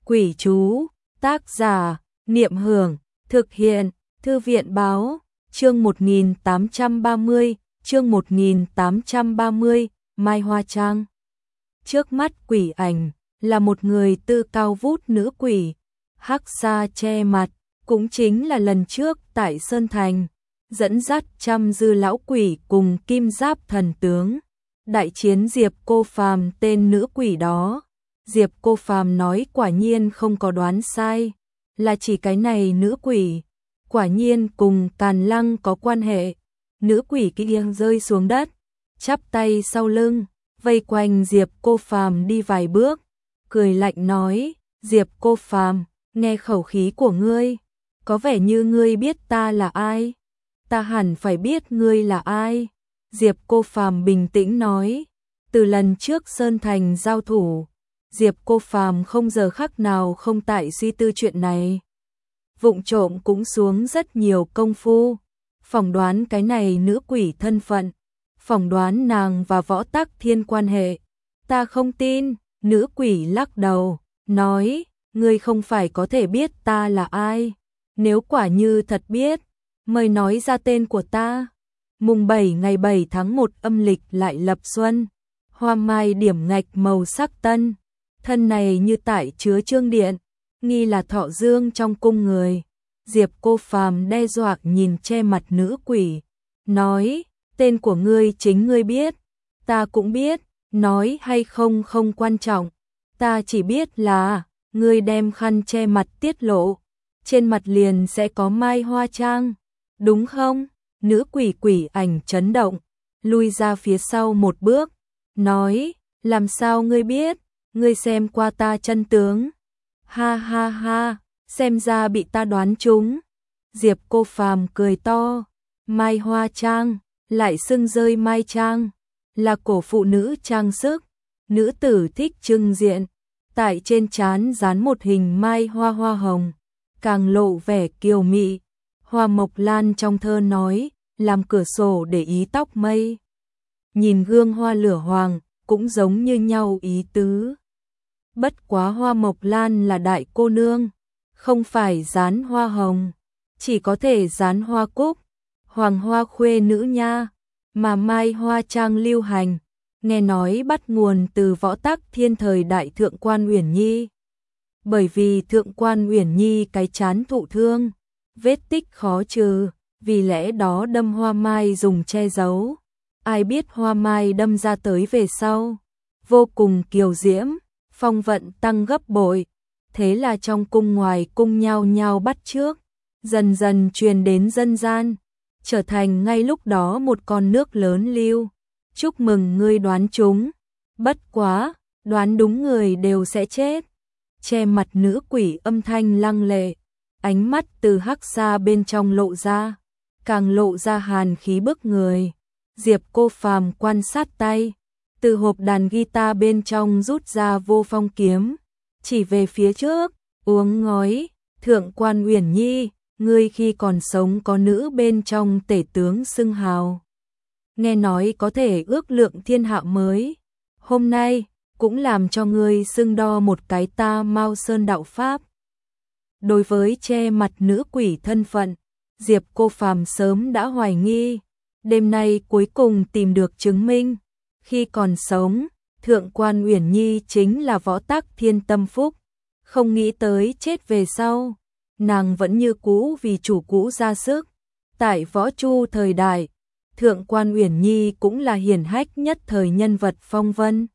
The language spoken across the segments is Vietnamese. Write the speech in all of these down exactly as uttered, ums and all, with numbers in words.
Quỷ chú, tác giả, Niệm Hưởng, thực hiện, Thư viện báo, chương một nghìn tám trăm ba mươi, chương một nghìn tám trăm ba mươi, Mai Hoa Trang. Trước mắt quỷ ảnh, là một người tư cao vút nữ quỷ, hắc sa che mặt, cũng chính là lần trước tại Sơn Thành, dẫn dắt trăm dư lão quỷ cùng kim giáp thần tướng. Đại chiến Diệp Cô Phàm tên nữ quỷ đó. Diệp Cô Phàm nói quả nhiên không có đoán sai, là chỉ cái này nữ quỷ, quả nhiên cùng Càn Lăng có quan hệ. Nữ quỷ kia rơi xuống đất, chắp tay sau lưng, vây quanh Diệp Cô Phàm đi vài bước, cười lạnh nói, Diệp Cô Phàm, nghe khẩu khí của ngươi, có vẻ như ngươi biết ta là ai. Ta hẳn phải biết ngươi là ai. Diệp Cô Phàm bình tĩnh nói, từ lần trước Sơn Thành giao thủ, Diệp Cô Phàm không giờ khắc nào không tại suy tư chuyện này. Vụng trộm cũng xuống rất nhiều công phu, phỏng đoán cái này nữ quỷ thân phận, phỏng đoán nàng và Võ Tắc Thiên quan hệ. Ta không tin. Nữ quỷ lắc đầu, nói, ngươi không phải có thể biết ta là ai. Nếu quả như thật biết, mời nói ra tên của ta. Mùng bảy ngày bảy tháng một âm lịch lại lập xuân, hoa mai điểm ngạch màu sắc tân, thân này như tại chứa trương điện, nghi là thọ dương trong cung người. Diệp Cô Phàm đe dọa nhìn che mặt nữ quỷ, nói, tên của ngươi chính ngươi biết, ta cũng biết, nói hay không không quan trọng, ta chỉ biết là, ngươi đem khăn che mặt tiết lộ, trên mặt liền sẽ có Mai Hoa Trang, đúng không? Nữ quỷ quỷ ảnh chấn động, lui ra phía sau một bước, nói, làm sao ngươi biết, ngươi xem qua ta chân tướng. Ha ha ha, xem ra bị ta đoán trúng. Diệp Cô Phàm cười to, Mai Hoa Trang, lại xưng rơi Mai Trang, là cổ phụ nữ trang sức, nữ tử thích trưng diện, tại trên trán dán một hình mai hoa hoa hồng, càng lộ vẻ kiều mị. Hoa Mộc Lan trong thơ nói, làm cửa sổ để ý tóc mây, nhìn gương hoa lửa hoàng, cũng giống như nhau ý tứ. Bất quá Hoa Mộc Lan là đại cô nương, không phải dán hoa hồng, chỉ có thể dán hoa cúc, hoàng hoa khuê nữ nha, mà Mai Hoa Trang lưu hành, nghe nói bắt nguồn từ Võ Tắc Thiên thời đại Thượng quan Uyển Nhi. Bởi vì Thượng quan Uyển Nhi cái chán thụ thương, vết tích khó trừ, vì lẽ đó đâm hoa mai dùng che giấu. Ai biết hoa mai đâm ra tới về sau, vô cùng kiều diễm, phong vận tăng gấp bội, thế là trong cung ngoài cung nhau nhau bắt chước, dần dần truyền đến dân gian, trở thành ngay lúc đó một con nước lớn lưu. Chúc mừng ngươi đoán trúng, bất quá, đoán đúng người đều sẽ chết. Che mặt nữ quỷ âm thanh lăng lệ, ánh mắt từ hắc xa bên trong lộ ra, càng lộ ra hàn khí bức người. Diệp Cô Phàm quan sát tay, từ hộp đàn guitar bên trong rút ra vô phong kiếm, chỉ về phía trước, uống ngói, Thượng quan Uyển Nhi, ngươi khi còn sống có nữ bên trong tể tướng xưng hào, nghe nói có thể ước lượng thiên hạ mới, hôm nay cũng làm cho ngươi xưng đo một cái ta Mao Sơn đạo pháp. Đối với che mặt nữ quỷ thân phận, Diệp Cô Phàm sớm đã hoài nghi, đêm nay cuối cùng tìm được chứng minh. Khi còn sống, Thượng quan Uyển Nhi chính là Võ Tắc Thiên tâm phúc, không nghĩ tới chết về sau, nàng vẫn như cũ vì chủ cũ ra sức. Tại Võ Chu thời đại, Thượng quan Uyển Nhi cũng là hiển hách nhất thời nhân vật phong vân,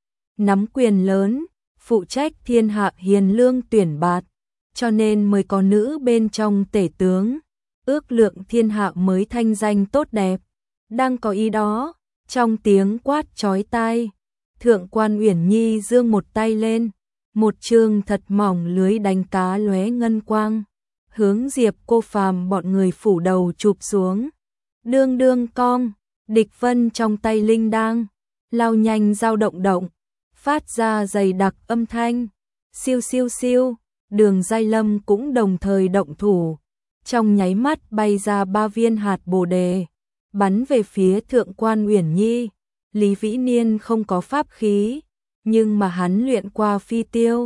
nắm quyền lớn, phụ trách thiên hạ hiền lương tuyển bạt, cho nên mới có nữ bên trong tể tướng, ước lượng thiên hạ mới thanh danh tốt đẹp. Đang có ý đó, trong tiếng quát chói tai, Thượng quan Uyển Nhi giương một tay lên, một chương thật mỏng lưới đánh cá lóe ngân quang, hướng Diệp Cô Phàm bọn người phủ đầu chụp xuống. Đương đương cong, địch vân trong tay linh đang, lao nhanh dao động động, phát ra dày đặc âm thanh, siêu siêu siêu, Đường Giai Lâm cũng đồng thời động thủ, trong nháy mắt bay ra ba viên hạt bồ đề, bắn về phía Thượng quan Uyển Nhi. Lý Vĩ Niên không có pháp khí, nhưng mà hắn luyện qua phi tiêu,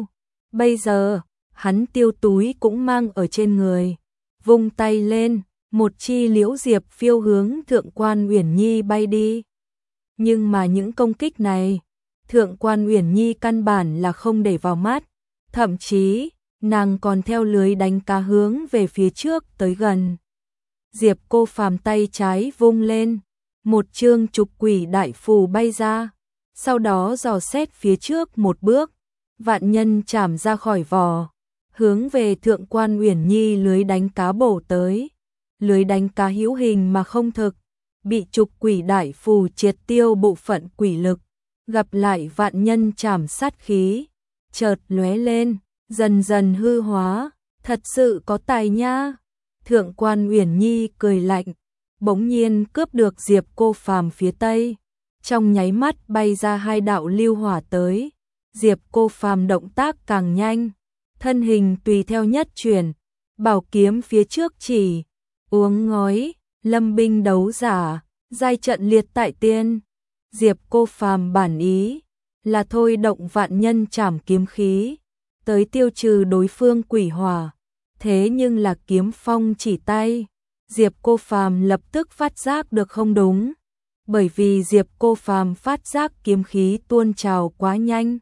Bây giờ, hắn tiêu túi cũng mang ở trên người, vung tay lên, một chi liễu diệp phiêu hướng Thượng quan Uyển Nhi bay đi. Nhưng mà những công kích này, Thượng quan Uyển Nhi căn bản là không để vào mắt, thậm chí, nàng còn theo lưới đánh cá hướng về phía trước tới gần. Diệp Cô Phàm tay trái vung lên, một chương trục quỷ đại phù bay ra, sau đó dò xét phía trước một bước, vạn nhân chảm ra khỏi vỏ, hướng về Thượng quan Uyển Nhi lưới đánh cá bổ tới. Lưới đánh cá hữu hình mà không thực, bị trục quỷ đại phù triệt tiêu bộ phận quỷ lực, gặp lại vạn nhân chảm sát khí, chợt lóe lên, dần dần hư hóa, thật sự có tài nha. Thượng quan Uyển Nhi cười lạnh, bỗng nhiên cướp được Diệp Cô Phàm phía tây, trong nháy mắt bay ra hai đạo lưu hỏa tới. Diệp Cô Phàm động tác càng nhanh, thân hình tùy theo nhất chuyển, bảo kiếm phía trước chỉ, uống ngói, lâm binh đấu giả, giai trận liệt tại tiên. Diệp Cô Phàm bản ý là thôi động vạn nhân trảm kiếm khí, tới tiêu trừ đối phương quỷ hỏa, thế nhưng là kiếm phong chỉ tay, Diệp Cô Phàm lập tức phát giác được không đúng, bởi vì Diệp Cô Phàm phát giác kiếm khí tuôn trào quá nhanh.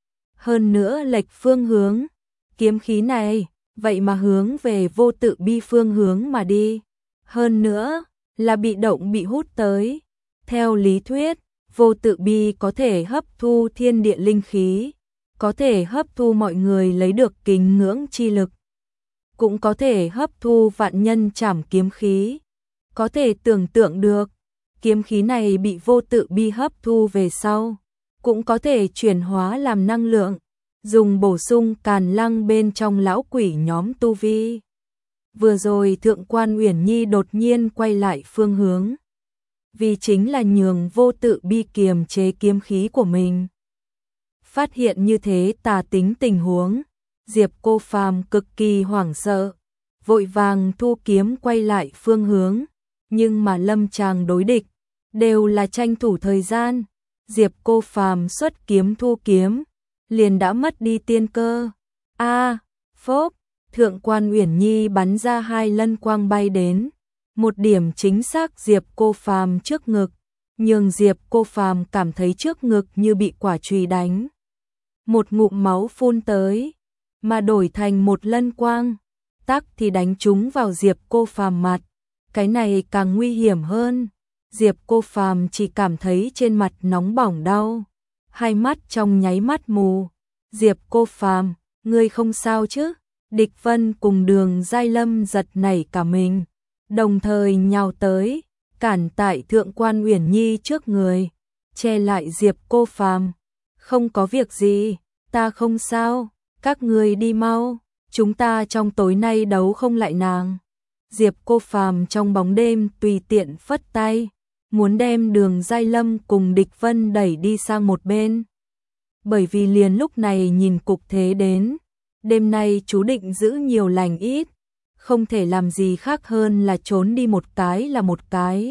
Hơn nữa lệch phương hướng, kiếm khí này, vậy mà hướng về vô tự bi phương hướng mà đi. Hơn nữa, là bị động bị hút tới. Theo lý thuyết, vô tự bi có thể hấp thu thiên địa linh khí, có thể hấp thu mọi người lấy được kính ngưỡng chi lực, cũng có thể hấp thu vạn nhân trảm kiếm khí. Có thể tưởng tượng được, kiếm khí này bị vô tự bi hấp thu về sau, cũng có thể chuyển hóa làm năng lượng, dùng bổ sung càn lăng bên trong lão quỷ nhóm tu vi. Vừa rồi Thượng quan Uyển Nhi đột nhiên quay lại phương hướng, vì chính là nhường vô tự bi kiềm chế kiếm khí của mình. Phát hiện như thế tà tính tình huống, Diệp Cô Phàm cực kỳ hoảng sợ, vội vàng thu kiếm quay lại phương hướng, nhưng mà lâm tràng đối địch, đều là tranh thủ thời gian. Diệp Cô Phàm xuất kiếm thu kiếm, liền đã mất đi tiên cơ. A, à, phốc, Thượng quan Uyển Nhi bắn ra hai lân quang bay đến, một điểm chính xác Diệp Cô Phàm trước ngực, nhường Diệp Cô Phàm cảm thấy trước ngực như bị quả chùy đánh. Một ngụm máu phun tới, mà đổi thành một lân quang, tắc thì đánh trúng vào Diệp Cô Phàm mặt. Cái này càng nguy hiểm hơn. Diệp Cô Phàm chỉ cảm thấy trên mặt nóng bỏng đau, hai mắt trong nháy mắt mù. Diệp Cô Phàm, ngươi không sao chứ? Địch Vân cùng Đường Giai Lâm giật nảy cả mình, đồng thời nhào tới, cản tại Thượng quan Uyển Nhi trước người, che lại Diệp Cô Phàm. Không có việc gì, ta không sao, các ngươi đi mau, chúng ta trong tối nay đấu không lại nàng. Diệp Cô Phàm trong bóng đêm tùy tiện phất tay, muốn đem Đường Giai Lâm cùng Địch Vân đẩy đi sang một bên. Bởi vì liền lúc này nhìn cục thế đến, đêm nay chú định giữ nhiều lành ít, không thể làm gì khác hơn là trốn đi một cái là một cái.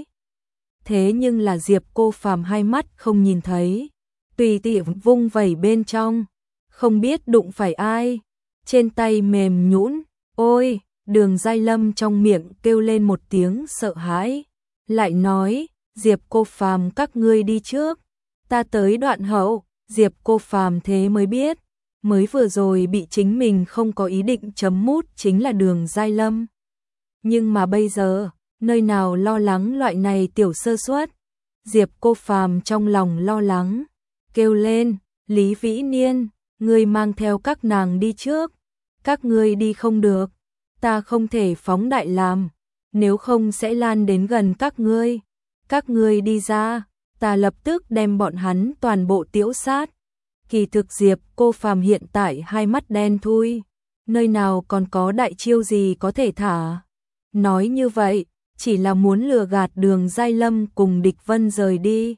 Thế nhưng là Diệp Cô Phàm hai mắt không nhìn thấy, tùy tiện vung vẩy bên trong, không biết đụng phải ai, trên tay mềm nhũn. Ôi, Đường Giai Lâm trong miệng kêu lên một tiếng sợ hãi, lại nói, Diệp Cô Phàm các ngươi đi trước, ta tới đoạn hậu. Diệp Cô Phàm thế mới biết, mới vừa rồi bị chính mình không có ý định chấm mút chính là Đường Giai Lâm. Nhưng mà bây giờ, nơi nào lo lắng loại này tiểu sơ suất. Diệp Cô Phàm trong lòng lo lắng, kêu lên, Lý Vĩ Niên, ngươi mang theo các nàng đi trước, các ngươi đi không được, ta không thể phóng đại làm, nếu không sẽ lan đến gần các ngươi, các ngươi đi ra, ta lập tức đem bọn hắn toàn bộ tiễu sát. Kỳ thực Diệp Cô Phàm hiện tại hai mắt đen thui, nơi nào còn có đại chiêu gì có thể thả. Nói như vậy, chỉ là muốn lừa gạt Đường Giai Lâm cùng Địch Vân rời đi.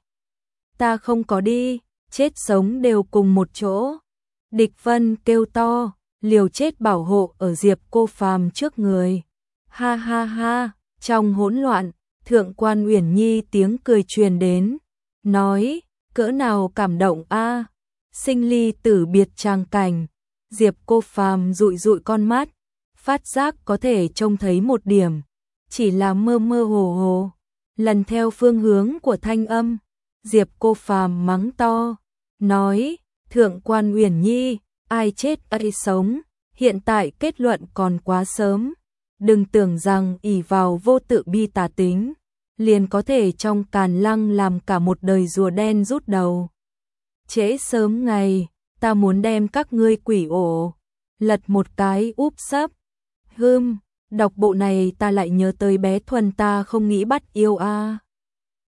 Ta không có đi, chết sống đều cùng một chỗ. Địch Vân kêu to, liều chết bảo hộ ở Diệp Cô Phàm trước người. Ha ha ha, trong hỗn loạn, Thượng quan Uyển Nhi tiếng cười truyền đến, nói, cỡ nào cảm động a, sinh ly tử biệt tràng cảnh, Diệp Cô Phàm dụi dụi con mắt, phát giác có thể trông thấy một điểm, chỉ là mơ mơ hồ hồ. Lần theo phương hướng của thanh âm, Diệp Cô Phàm mắng to, nói, Thượng quan Uyển Nhi, ai chết ai sống, hiện tại kết luận còn quá sớm. Đừng tưởng rằng ỷ vào vô tự bi tà tính, liền có thể trong Càn Lăng làm cả một đời rùa đen rút đầu. Trễ sớm ngày, ta muốn đem các ngươi quỷ ổ, lật một cái úp sấp. Hưm, đọc bộ này ta lại nhớ tới bé Thuần ta không nghĩ bắt yêu a.